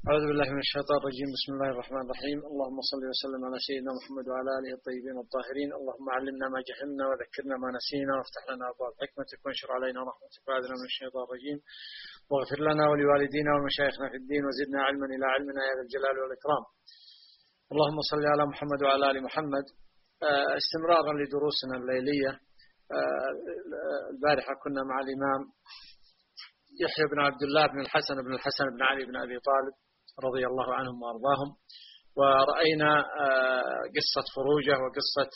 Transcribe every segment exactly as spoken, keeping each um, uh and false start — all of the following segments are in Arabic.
أعوذ بالله من الشيطان الرجيم. بسم الله الرحمن الرحيم. اللهم صل وسلم على سيدنا محمد وعلى آله الطيبين الطاهرين. اللهم علمنا ما جهلنا وذكرنا ما نسينا وافتح لنا أبواب حكمتك وانشر علينا رحمتك وأعذنا من الشيطان الرجيم، واغفر لنا ولوالدينا ومشايخنا في الدين وزدنا علما إلى علمنا يا ذا الجلال والإكرام. اللهم صل على محمد وعلى آل محمد. استمرارا لدروسنا الليلية، البارحة كنا مع الإمام يحيى بن عبد الله بن الحسن بن الحسن بن علي بن أبي طالب رضي الله عنهم وأرضاهم، ورأينا قصة فروجه وقصة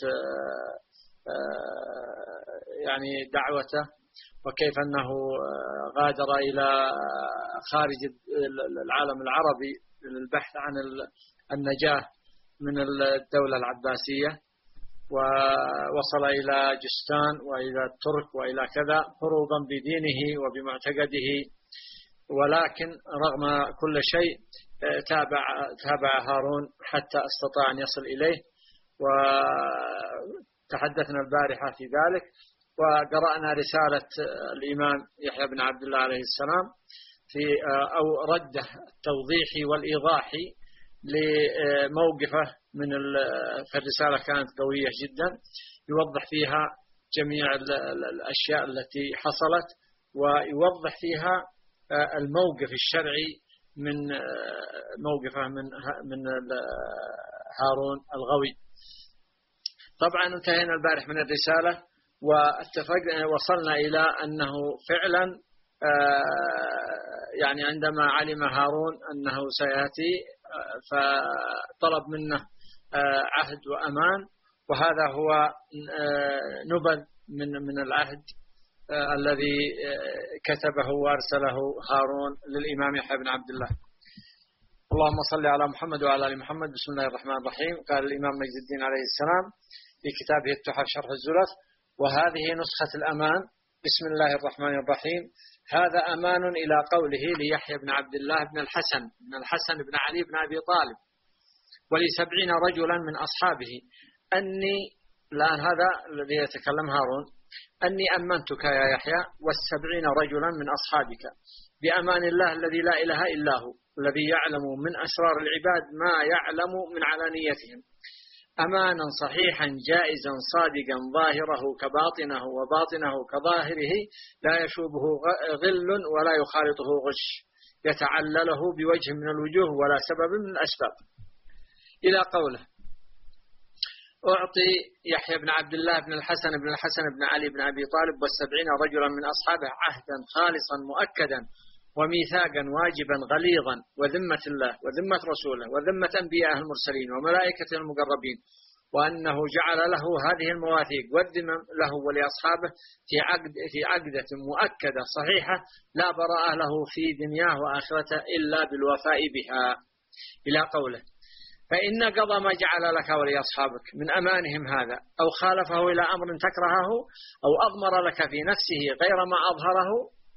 يعني دعوته، وكيف أنه غادر إلى خارج العالم العربي للبحث عن النجاة من الدولة العباسية، ووصل إلى جستان وإلى الترك وإلى كذا هروبا بدينه وبمعتقده، ولكن رغم كل شيء تابع تابع هارون حتى استطاع أن يصل إليه. وتحدثنا البارحة في ذلك، وقرأنا رسالة الإمام يحيى بن عبد الله عليه السلام في أو رده التوضيحي والإيضاحي لموقفه من الرسالة، كانت قوية جدا، يوضح فيها جميع الأشياء التي حصلت، ويوضح فيها الموقف الشرعي من موقفه من من هارون الغوي. طبعا انتهينا البارح من الرسالة، واتفقنا وصلنا إلى أنه فعلا يعني عندما علم هارون أنه سيأتي فطلب منه عهد وأمان، وهذا هو نبذ من من العهد الذي كتبه وارسله هارون للإمام يحيى بن عبد الله. اللهم صل على محمد وعلى آل محمد. بسم الله الرحمن الرحيم. قال الإمام مجد الدين عليه السلام في كتابه التحف شرح الزلف: وهذه نسخة الأمان. بسم الله الرحمن الرحيم. هذا أمان إلى قوله ليحيى بن عبد الله بن الحسن بن الحسن بن علي بن أبي طالب ولسبعين رجلا من أصحابه أني، الآن هذا الذي يتكلم هارون، أني أمنتك يا يحيى والسبعين رجلا من أصحابك بأمان الله الذي لا إله إلا هو، الذي يعلم من أسرار العباد ما يعلم من علانيتهم، أمانا صحيحا جائزا صادقا ظاهره كباطنه وباطنه كظاهره، لا يشوبه غل ولا يخالطه غش، يتعلله بوجه من الوجوه ولا سبب من الأسباب، إلى قوله: أعطي يحيى بن عبد الله بن الحسن بن الحسن بن علي بن أبي طالب والسبعين رجلا من أصحابه عهدا خالصا مؤكدا وميثاقا واجبا غليظا، وذمة الله وذمة رسوله وذمة أنبياء المرسلين وملائكته المقربين، وأنه جعل له هذه المواثيق والذمم له ولأصحابه في عقد في عقدة مؤكدة صحيحة لا براءة له في دنياه وآخرته إلا بالوفاء بها، إلى قوله: فإن قضى ما جعل لك ولأصحابك من أمانهم هذا، أو خالفه إلى أمر تكرهه، أو أضمر لك في نفسه غير ما أظهره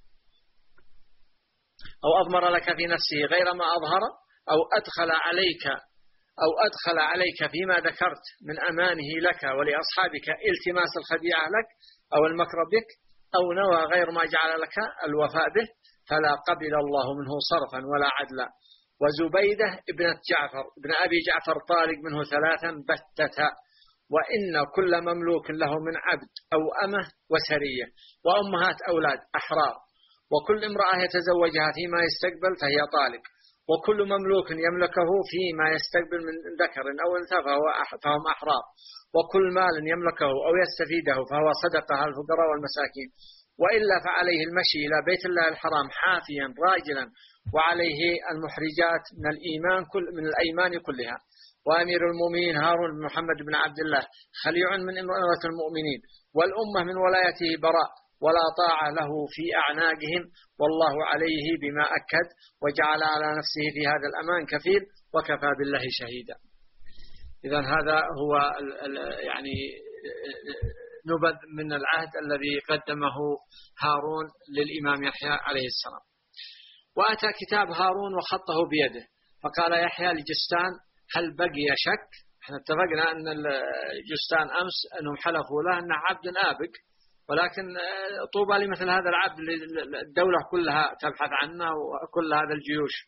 أو أضمر لك في نفسه غير ما أظهر، أو أدخل عليك أو أدخل عليك فيما ذكرت من أمانه لك ولأصحابك التماس الخديعة لك أو المكر بك، أو نوى غير ما جعل لك الوفاء به، فلا قبل الله منه صرفا ولا عدلا. وزبيدة ابنة جعفر ابن أبي جعفر طالق منه ثلاثا بتتا، وإن كل مملوك له من عبد أو أمه وسرية وأمهات أولاد أحرار، وكل امرأة يتزوجها فيما يستقبل فهي طالق، وكل مملوك يملكه فيما يستقبل من ذكر أو أنثى فهم أحرار، وكل مال يملكه أو يستفيده فهو صدقة على الفقراء والمساكين، وإلا فعليه المشي إلى بيت الله الحرام حافيا راجلا، وعليه المحرجات من الإيمان كل من الأيمان كلها. وأمير المؤمنين هارون بن محمد بن عبد الله خليع من إمرة المؤمنين، والأمة من ولايته براء، ولا طاعة له في أعناقهم، والله عليه بما أكد، وجعل على نفسه في هذا الأمان كفيل، وكفى بالله شهيدا. إذن هذا هو يعني نبذ من العهد الذي قدمه هارون للإمام يحيى عليه السلام. وأتى كتاب هارون وخطه بيده، فقال يحيى لجستان: هل بقي شك؟ احنا اتفقنا أن الجستان أمس أنهم حلفوا له أنه عبد آبق، ولكن طوبى لمثل هذا العبد، الدولة كلها تبحث عنه وكل هذا الجيوش.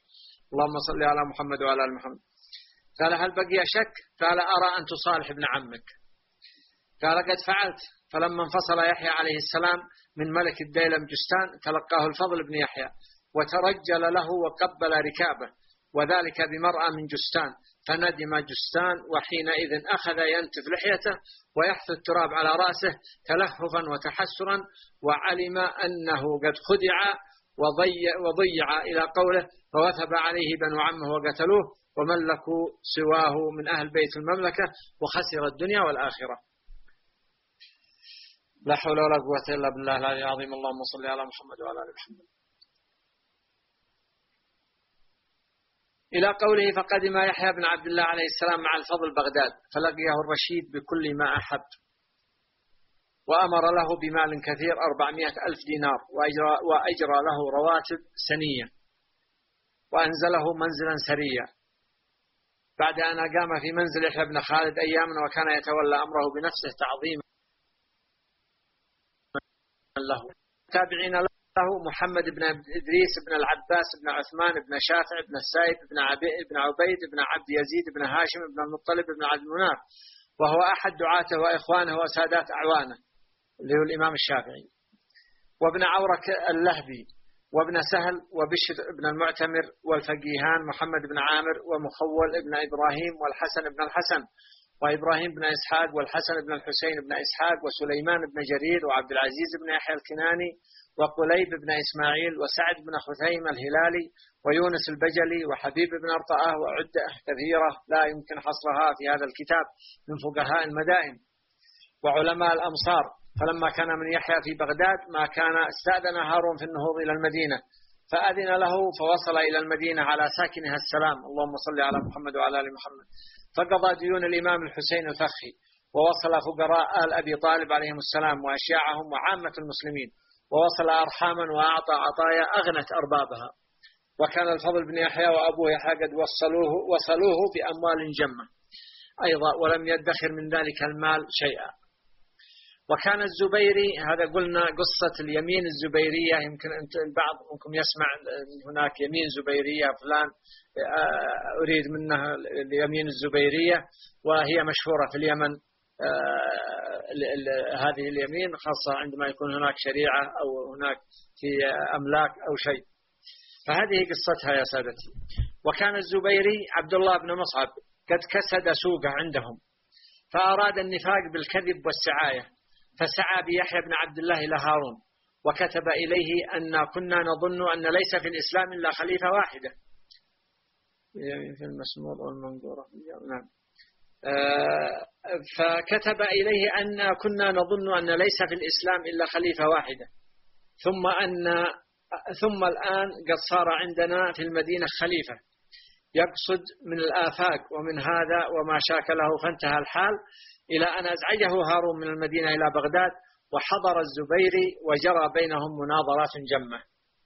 اللهم صل على محمد وعلى آل محمد. قال هل بقي شك؟ قال أرى أن تصالح ابن عمك. قال قد فعلت. فلما انفصل يحيى عليه السلام من ملك الديلم جستان تلقاه الفضل بن يحيى وترجل له وقبل ركابه، وذلك بمرأى من جستان، فندم جستان، وحينئذ أخذ ينتف لحيته ويحث التراب على رأسه تلهفا وتحسرا، وعلم أنه قد خدع وضيع, وضيع إلى قوله، فوثب عليه بنو عمه وقتلوه وملكوا سواه من أهل بيت المملكة وخسر الدنيا والآخرة. لا حول ولا قوة إلا بالله العلي العظيم. اللهم صل على محمد وعلى آل محمد. إلى قوله فقدم يحيى بن عبد الله عليه السلام مع الفضل بغداد، فلقيه الرشيد بكل ما أحب، وأمر له بمال كثير أربعمائة ألف دينار، وأجرى, وأجرى له رواتب سنية، وأنزله منزلا سريا بعد أن أقام في منزل يحيى بن خالد أياما، وكان يتولى أمره بنفسه تعظيما له. تابعين له محمد بن إدريس بن العباس بن عثمان بن شافع بن السائب بن بن عبيد بن عبد يزيد بن هاشم بن المطلب بن عبد المناف، وهو أحد دعاته وإخوانه وسادات أعوانه اللي هو الإمام الشافعي، وابن عورك اللهبي، وابن سهل، وبشر بن المعتمر، والفقيهان محمد بن عامر، ومخول بن إبراهيم، والحسن بن الحسن، وإبراهيم بن إسحاق، والحسن بن الحسين بن إسحاق، وسليمان بن جرير، وعبد العزيز بن يحيى الكناني، وقليب بن إسماعيل، وسعد بن خثيم الهلالي، ويونس البجلي، وحبيب بن أرطاه، وعدة كثيرة لا يمكن حصرها في هذا الكتاب من فقهاء المدائن وعلماء الأمصار. فلما كان من يحيى في بغداد ما كان استأذن هارون في النهوض إلى المدينة، فأذن له فوصل إلى المدينة على ساكنها السلام، اللهم صل على محمد وعلى آل محمد، فقضى ديون الإمام الحسين الفخي، ووصل فقراء آل أبي طالب عليهم السلام وأشياعهم وعامة المسلمين، ووصل أرحاما وأعطى عطايا أغنت أربابها. وكان الفضل بن يحيى وأبوه يحيى قد وصلوه, وصلوه بأموال جمة أيضا، ولم يدخر من ذلك المال شيئا. وكان الزبيري، هذا قلنا قصة اليمين الزبيرية، يمكن البعض منكم يسمع هناك يمين زبيرية فلان أريد منها اليمين الزبيرية، وهي مشهورة في اليمن هذه اليمين، خاصة عندما يكون هناك شريعة أو هناك في أملاك أو شيء. فهذه قصتها يا سادتي. وكان الزبيري عبد الله بن مصعب قد كسد سوقه عندهم، فأراد النفاق بالكذب والسعاية، فسعى بيحيى بن عبد الله إلى هارون، وكتب إليه أن كنا نظن أن ليس في الإسلام إلا خليفة واحدة في المسمور والمنقورة. نعم. فكتب إليه أن كنا نظن أن ليس في الإسلام إلا خليفة واحدة، ثم أن ثم الآن قد صار عندنا في المدينة خليفة يقصد من الآفاق ومن هذا وما شاكله، فانتهى الحال إلى أن أزعجه هارون من المدينة إلى بغداد، وحضر الزبيري وجرى بينهم مناظرات جمة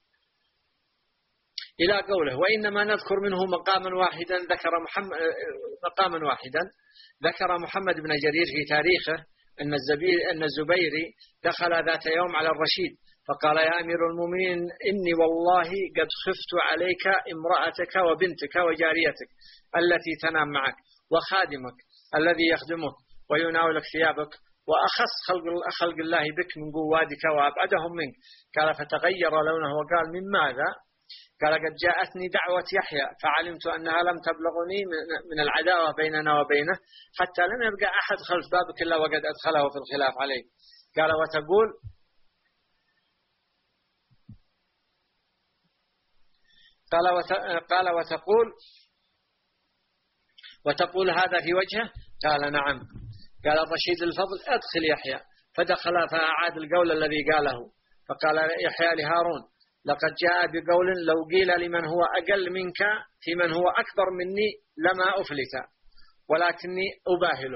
إلى قوله وإنما نذكر منه مقاما واحدا ذكر محمد مقاما واحدا ذكر محمد بن جرير في تاريخه أن الزبير أن الزبيري دخل ذات يوم على الرشيد فقال يا أمير المؤمنين إني والله قد خفت عليك امرأتك وبنتك وجاريتك التي تنام معك وخادمك الذي يخدمك ويناولك ثيابك، وأخص خلق, خلق الله بك من قوادك وأبعدهم منك. قال فتغير لونه وقال من ماذا؟ قال قد جاءتني دعوة يحيى فعلمت أنها لم تبلغني من العداوة بيننا وبينه حتى لم يبقى أحد خلف بابك إلا وقد أدخله في الخلاف عليه. قال وتقول قال, وت... قال وتقول وتقول هذا في وجهه؟ قال نعم. قال الرشيد الفضل أدخل يحيى، فدخل فأعاد القول الذي قاله، فقال يحيى لهارون لقد جاء بقول لو قيل لمن هو أقل منك في من هو أكبر مني لما أفلت ولكني أباهله.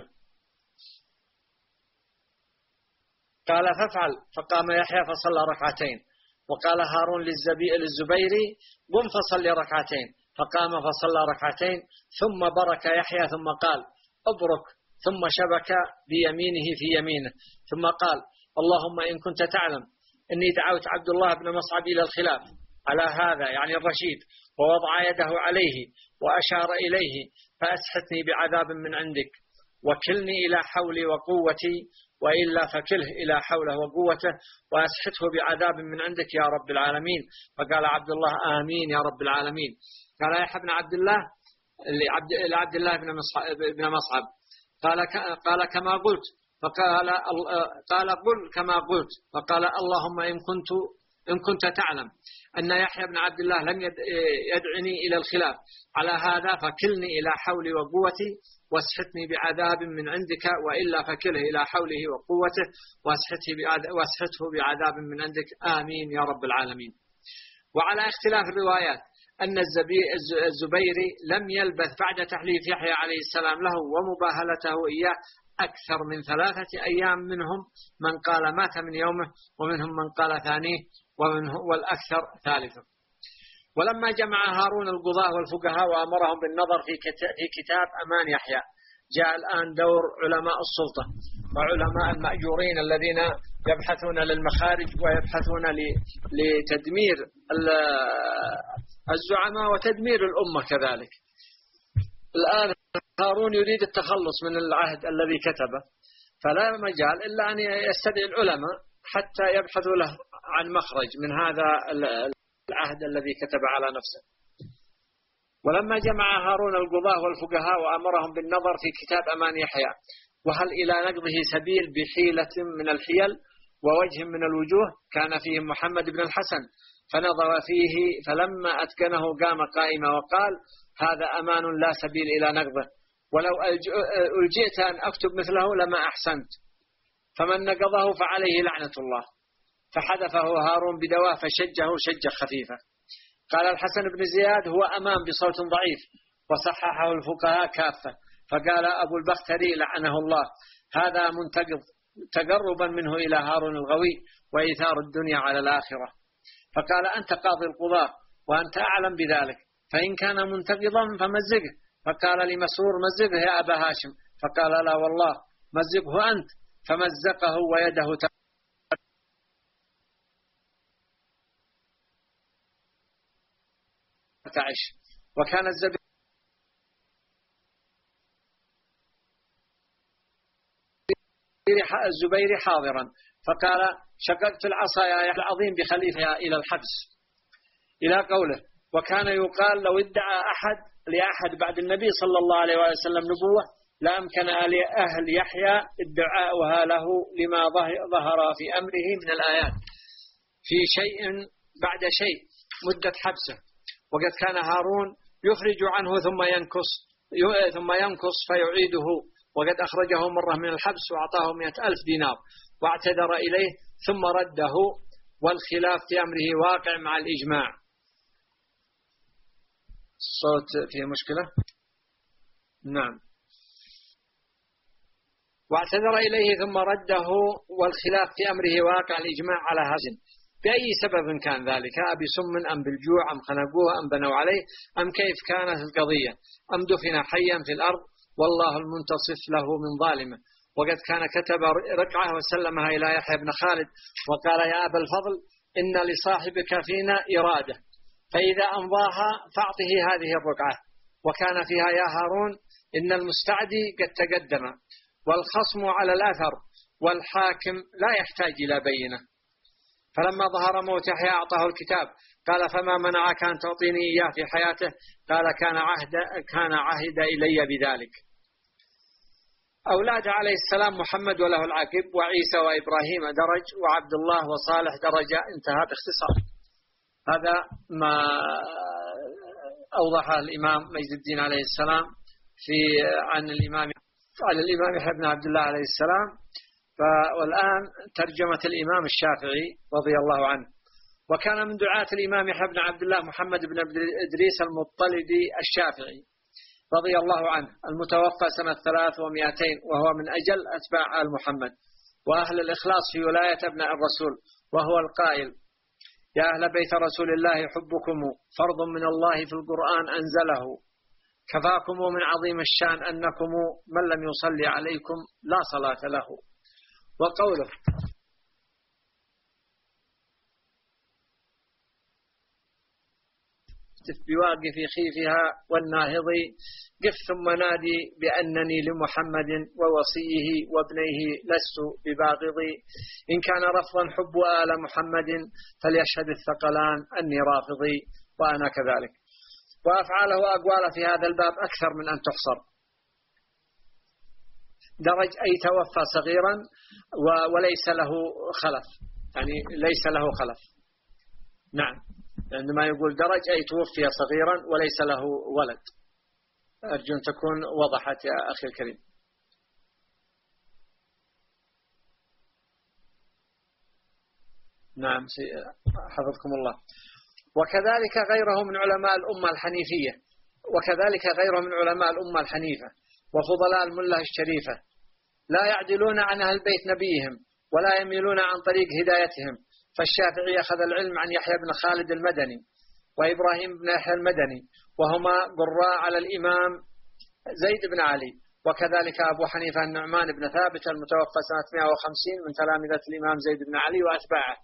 قال فافعل. فقام يحيى فصلى ركعتين، وقال هارون للزبيري قم فصلي ركعتين، فقام فصلى ركعتين، ثم برك يحيى ثم قال أبرك، ثم شبك بيمينه في يمينه، ثم قال اللهم إن كنت تعلم إني دعوت عبد الله بن مصعب إلى الخلاف على هذا يعني الرشيد، ووضع يده عليه وأشار إليه فأسحتني بعذاب من عندك وكلني إلى حولي وقوتي وإلا فكله إلى حوله وقوته وأسحته بعذاب من عندك يا رب العالمين. فقال عبد الله آمين يا رب العالمين. قال يحيى بن عبد الله لعبد, لعبد الله بن مصعب قال قال كما قلت. فقال قال قل كما قلت. فقال اللهم إن كنت إن كنت تعلم أن يحيى بن عبد الله لم يدعني إلى الخلاف على هذا فكلني إلى حولي وقوتي واسحتني بعذاب من عندك وإلا فكله إلى حوله وقوته واسحته بعذاب من عندك آمين يا رب العالمين. وعلى اختلاف الروايات أن الزبيري لم يلبث بعد تحليف يحيى عليه السلام له ومباهلته إياه أكثر من ثلاثة أيام، منهم من قال مات من يومه ومنهم من قال ثانيه والأكثر ثالثه. ولما جمع هارون القضاة والفقهاء وأمرهم بالنظر في كتاب أمان يحيى جاء الآن دور علماء السلطة وعلماء المأجورين الذين يبحثون للمخارج ويبحثون لتدمير الزعماء وتدمير الأمة كذلك. الآن هارون يريد التخلص من العهد الذي كتبه، فلا مجال إلا أن يستدعي العلماء حتى يبحثوا له عن مخرج من هذا العهد الذي كتب على نفسه. ولما جمع هارون القضاة والفقهاء وأمرهم بالنظر في كتاب أمان يحيى وهل إلى نقضه سبيل بحيلة من الحيل ووجه من الوجوه كان فيه محمد بن الحسن فنظر فيه فلما أتقنه قام قائما وقال هذا أمان لا سبيل إلى نقضه ولو ألجئت أن أكتب مثله لما أحسنت فمن نقضه فعليه لعنة الله. فحذفه هارون بدواه فشجه شجة خفيفة. قال الحسن بن زياد هو أمام بصوت ضعيف وصححه الفقهاء كافة. فقال أبو البختري لعنه الله هذا منتقض تقربا منه إلى هارون الغوي وإيثار الدنيا على الآخرة. فقال أنت قاضي القضاة وأنت أعلم بذلك فإن كان منتقضا فمزقه. فقال لمسرور مزقه يا أبا هاشم. فقال لا والله مزقه أنت. فمزقه ويده تعش. وكان الزبير الزبير حاضرا فقال شققت العصا يا يحيى العظيم بخليفها إلى الحبس إلى قوله وكان يقال لو ادعى أحد لأحد بعد النبي صلى الله عليه وسلم نبوة لأمكن لأهل يحيى ادعاؤها له لما ظهر في أمره من الآيات في شيء بعد شيء مدة حبسه. وقد كان هارون يخرج عنه ثم ينكص ثم ينكص فيعيده وقد أخرجه مرة من الحبس وأعطاه مئة ألف دينار واعتذر إليه ثم رده والخلاف في أمره واقع مع الإجماع. الصوت فيه مشكلة؟ نعم. واعتذر إليه ثم رده والخلاف في أمره واقع الإجماع على هذا بأي سبب كان ذلك بسم أم بالجوع أم خنقوه أم بنوا عليه أم كيف كانت القضية أم دفن حيا في الأرض والله المنتصف له من ظالمه. وقد كان كتب ركعة وسلمها إلى يحيى بن خالد وقال يا أبا الفضل إن لصاحبك فينا إرادة فإذا أمضاها فاعطه هذه الركعة. وكان فيها يا هارون إن المستعدي قد تقدم والخصم على الأثر والحاكم لا يحتاج إلى بينة. فلما ظهر موت يحيى أعطاه الكتاب قال فما منعك أن تعطيني إياه في حياته قال كان عهد كان عهد إلي بذلك. أولاد عليه السلام محمد وله العقب وعيسى وإبراهيم درج وعبد الله وصالح درجة انتهى باختصار. هذا ما أوضحه الإمام مجد الدين عليه السلام في عن الإمام عن الإمام يحيى بن عبد الله عليه السلام. والآن ترجمة الإمام الشافعي رضي الله عنه. وكان من دعاة الإمام يحيى بن عبد الله محمد بن إدريس المطلبي الشافعي رضي الله عنه المتوفى سنة ثلاث ومئتين وهو من أجل أتباع آل محمد وأهل الإخلاص في ولاية أبناء الرسول وهو القائل يا أهل بيت رسول الله حبكم فرض من الله في القرآن أنزله كفاكم من عظيم الشان أنكم من لم يصلي عليكم لا صلاة له. وقوله واهتف بواقف خيفها والناهض، قف ثم نادي بأنني لمحمد ووصيه وابنيه لست بباغض، إن كان رفضا حب آل محمد فليشهد الثقلان أني رافضي وأنا كذلك. وأفعاله وأقواله في هذا الباب أكثر من أن تحصر. درج أي توفى صغيرا وليس له خلف، يعني ليس له خلف. نعم، عندما يقول درج أي توفي صغيرا وليس له ولد. أرجو أن تكون وضحت يا أخي الكريم. نعم حفظكم الله. وكذلك غيره من علماء الأمة الحنيفية وكذلك غيره من علماء الأمة الحنيفة وفضلاء الملة الشريفة لا يعدلون عن أهل بيت نبيهم ولا يميلون عن طريق هدايتهم. فالشافعي أخذ العلم عن يحيى بن خالد المدني وإبراهيم بن يحيى المدني وهما قراء على الإمام زيد بن علي. وكذلك أبو حنيفة النعمان بن ثابت المتوفى سنة مئة وخمسين من تلامذة الإمام زيد بن علي وأتباعه.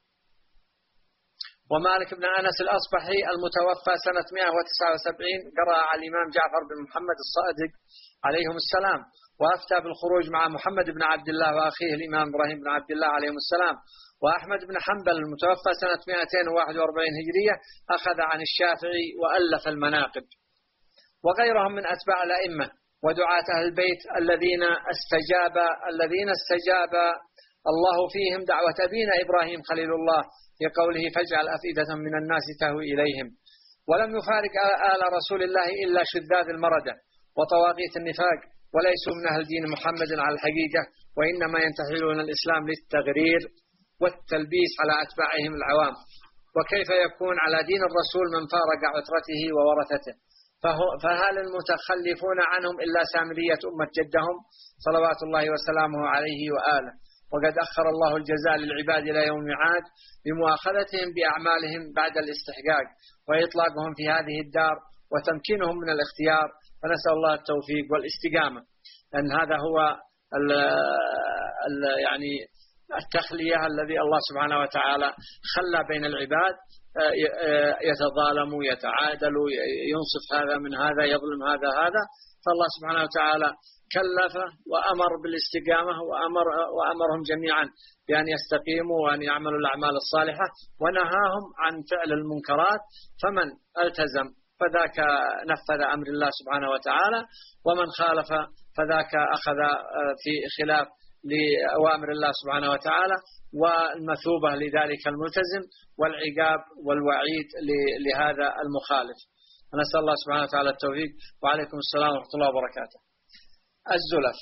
ومالك بن أنس الأصبحي المتوفى سنة مئة وتسعة وسبعين قرأ على الإمام جعفر بن محمد الصادق عليهم السلام، وأفتى بالخروج مع محمد بن عبد الله وأخيه الإمام إبراهيم بن عبد الله عليهم السلام. وأحمد بن حنبل المتوفى سنة مئتين وواحد وأربعين هجرية أخذ عن الشافعي وألف المناقب. وغيرهم من أتباع الأئمة ودعاة أهل البيت الذين استجاب الذين استجاب الله فيهم دعوة أبينا إبراهيم خليل الله في قوله فاجعل أفئدة من الناس تهوي إليهم. ولم يفارق آل رسول الله إلا شذاذ المردة وطواغيت النفاق، وليسوا من أهل دين محمد على الحقيقة، وإنما ينتحلون الإسلام للتغرير والتلبيس على أتباعهم العوام. وكيف يكون على دين الرسول من فارق عترته وورثته؟ فهل المتخلفون عنهم إلا سامرية أمة جدهم صلوات الله وسلامه عليه وآله؟ وقد أخر الله الجزاء للعباد إلى يوم الميعاد بمؤاخذتهم بأعمالهم بعد الاستحقاق وإطلاقهم في هذه الدار وتمكينهم من الاختيار. فنسأل الله التوفيق والاستقامة، لأن هذا هو ال ال يعني التخلية الذي الله سبحانه وتعالى خلى بين العباد يتظالموا يتعادلوا ينصف هذا من هذا يظلم هذا هذا. فالله سبحانه وتعالى كلفه وأمر بالاستقامة وأمر وأمرهم جميعا بأن يستقيموا وأن يعملوا الأعمال الصالحة، ونهاهم عن فعل المنكرات. فمن التزم فذاك نفذ أمر الله سبحانه وتعالى، ومن خالف فذاك أخذ في خلاف لأوامر الله سبحانه وتعالى، والمثوبة لذلك الملتزم والعقاب والوعيد لهذا المخالف. نسأل الله سبحانه وتعالى التوفيق. وعليكم السلام ورحمة الله وبركاته. الزلف.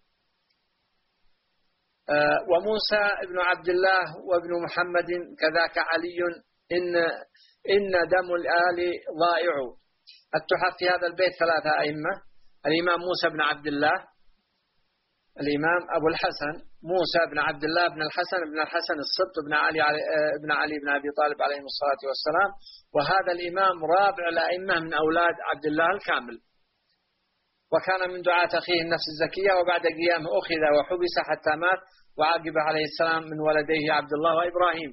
وموسى ابن عبد الله وابن محمد كذاك علي إن إن دم الآل ضائع. التحف في هذا البيت ثلاثة أئمة: الإمام موسى بن عبد الله، الإمام أبو الحسن موسى بن عبد الله بن الحسن بن الحسن السبط بن علي بن علي بن أبي طالب عليه الصلاة والسلام. وهذا الإمام رابع الأئمة من أولاد عبد الله الكامل، وكان من دعاة أخيه النفس الزكية، وبعد قيامه أخذ وحبس حتى مات، وعاقب عليه السلام من ولديه عبد الله وإبراهيم.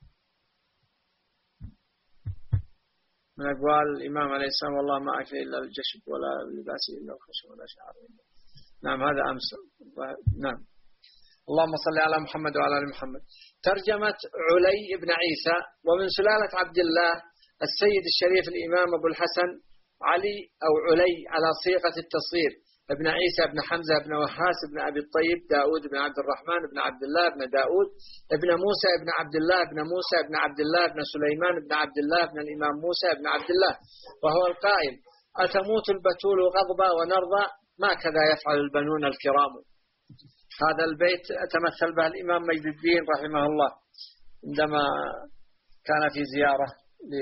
من أقوال الإمام عليه السلام: والله ما أكفي إلا الجشب ولا اللباس إلا الخشب ولا شعر. نعم هذا أمس. نعم. اللهم صل على محمد وعلى آل محمد. ترجمة علي بن عيسى. ومن سلالة عبد الله السيد الشريف الإمام أبو الحسن علي أو علي على صيغة التصغير ابن عيسى بن حمزة بن وحاس بن أبي الطيب داود بن عبد الرحمن بن عبد الله بن داود ابن موسى بن عبد الله بن موسى بن عبد الله بن سليمان بن عبد الله بن الإمام موسى بن عبد الله. وهو القائل: أتموت البتول غضبا ونرضى ما كذا يفعل البنون الكرام. هذا البيت تمثل به الإمام مجد الدين رحمه الله عندما كان في زيارة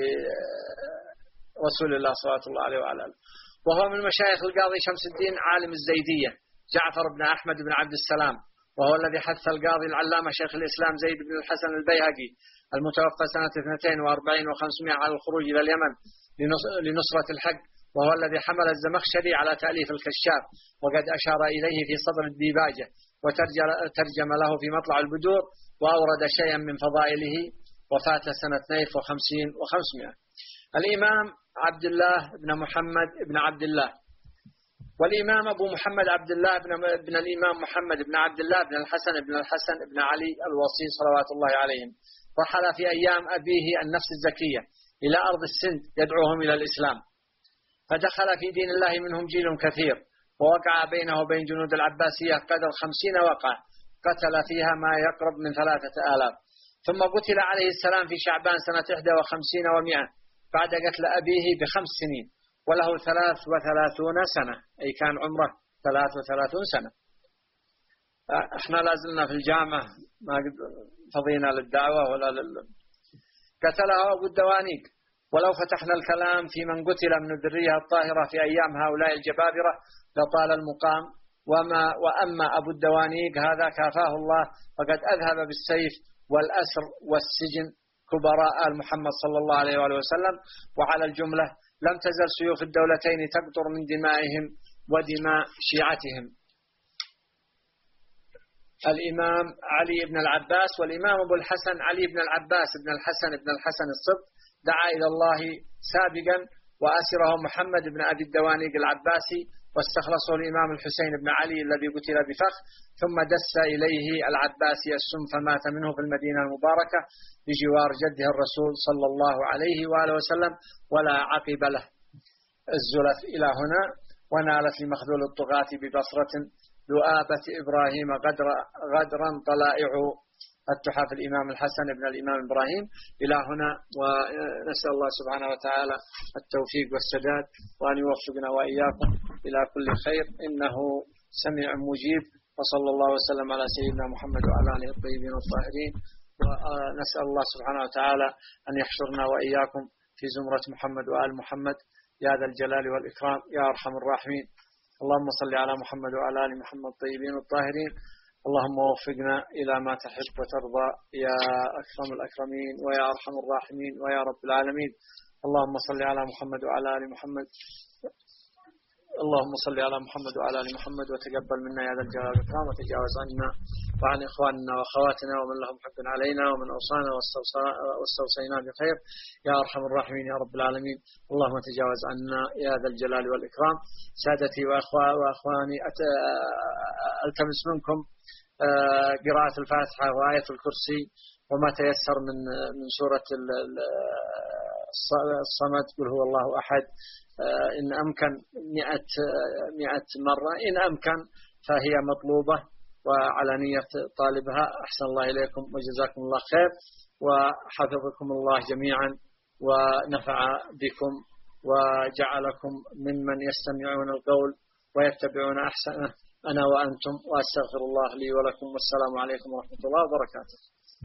لرسول الله صلى الله عليه وعلى آله. وهو من مشايخ القاضي شمس الدين عالم الزيدية جعفر بن أحمد بن عبد السلام، وهو الذي حث القاضي العلامة شيخ الإسلام زيد بن الحسن البيهقي المتوفى سنة اثنتين وأربعين وخمسمائة على الخروج إلى اليمن لنصرة الحق، وهو الذي حمل الزمخشري على تأليف الكشاف، وقد أشار إليه في صدر الديباجة، وترجم له في مطلع البدور، وأورد شيئا من فضائله. وفات سنة اثنين وخمسين وخمسمائة. الإمام عبد الله بن محمد بن عبد الله، والإمام أبو محمد عبد الله بن, بن الإمام محمد بن عبد الله بن الحسن بن الحسن بن علي الوصي صلوات الله عليهم، رحل في أيام أبيه النفس الزكية إلى أرض السند يدعوهم إلى الإسلام، فدخل في دين الله منهم جيل كثير، ووقع بينه وبين جنود العباسية قدر خمسين وقعة قتل فيها ما يقرب من ثلاثة آلاف، ثم قتل عليه السلام في شعبان سنة إحدى وخمسين ومئة بعد قتل أبيه بخمس سنين، وله ثلاث وثلاثون سنة، أي كان عمره ثلاث وثلاثون سنة. احنا لازلنا في الجامعة، ما فضينا للدعوة ولا لل... قتله أبو الدوانيق. ولو فتحنا الكلام في من قتل من الذرية الطاهرة في أيام هؤلاء الجبابرة لطال المقام، وما وأما أبو الدوانيق هذا كافاه الله، فقد أذهب بالسيف والأسر والسجن كبراء آل محمد صلى الله عليه وآله وسلم. وعلى الجملة لم تزل سيوف الدولتين تقطر من دمائهم ودماء شيعتهم. الإمام علي بن العباس والإمام أبو الحسن علي بن العباس بن الحسن بن الحسن الصبت دعا إلى الله سابقا، وأسره محمد بن أبي الدوانيق العباسي، واستخلصه الإمام الحسين بن علي الذي قتل بفخ، ثم دس إليه العباسي السم فمات منه في المدينة المباركة بجوار جده الرسول صلى الله عليه وآله وسلم، ولا عقب له. الزلف إلى هنا. ونالت لمخذول الطغاة ببصرة لؤابة إبراهيم غدر غدرا طلائع التحف الإمام الحسن بن الإمام إبراهيم. إلى هنا، ونسأل الله سبحانه وتعالى التوفيق والسداد، وأن يوفقنا وإياكم إلى كل خير، إنه سميع مجيب. وصلى الله وسلم على سيدنا محمد وعلى آله الطيبين الطاهرين. ونسأل الله سبحانه وتعالى أن يحشرنا وإياكم في زمرة محمد وآل محمد يا ذا الجلال والإكرام يا أرحم الراحمين. اللهم صل على محمد وعلى آل محمد الطيبين الطاهرين. اللهم وفقنا إلى ما تحب وترضى يا أكرم الأكرمين ويا أرحم الراحمين ويا رب العالمين. اللهم صل على محمد وعلى آل محمد اللهم صل على محمد وعلى آل محمد وتقبل منا يا ذا الجلال والإكرام، وتجاوز عنا وعن إخواننا وأخواتنا ومن لهم حق علينا ومن أوصانا واستوصينا بخير يا أرحم الراحمين يا رب العالمين. اللهم تجاوز عنا يا ذا الجلال والإكرام. سادتي وأخواني، ألتمس منكم قراءة الفاتحة وآية الكرسي وما تيسر من من سورة الصمد، قل هو الله أحد، إن أمكن مئة مئة مرة إن أمكن، فهي مطلوبة وعلى نية طالبها. أحسن الله إليكم وجزاكم الله خير، وحفظكم الله جميعا ونفع بكم، وجعلكم ممن يستمعون القول ويتبعون أحسنه أنا وأنتم. وأستغفر الله لي ولكم، والسلام عليكم ورحمة الله وبركاته.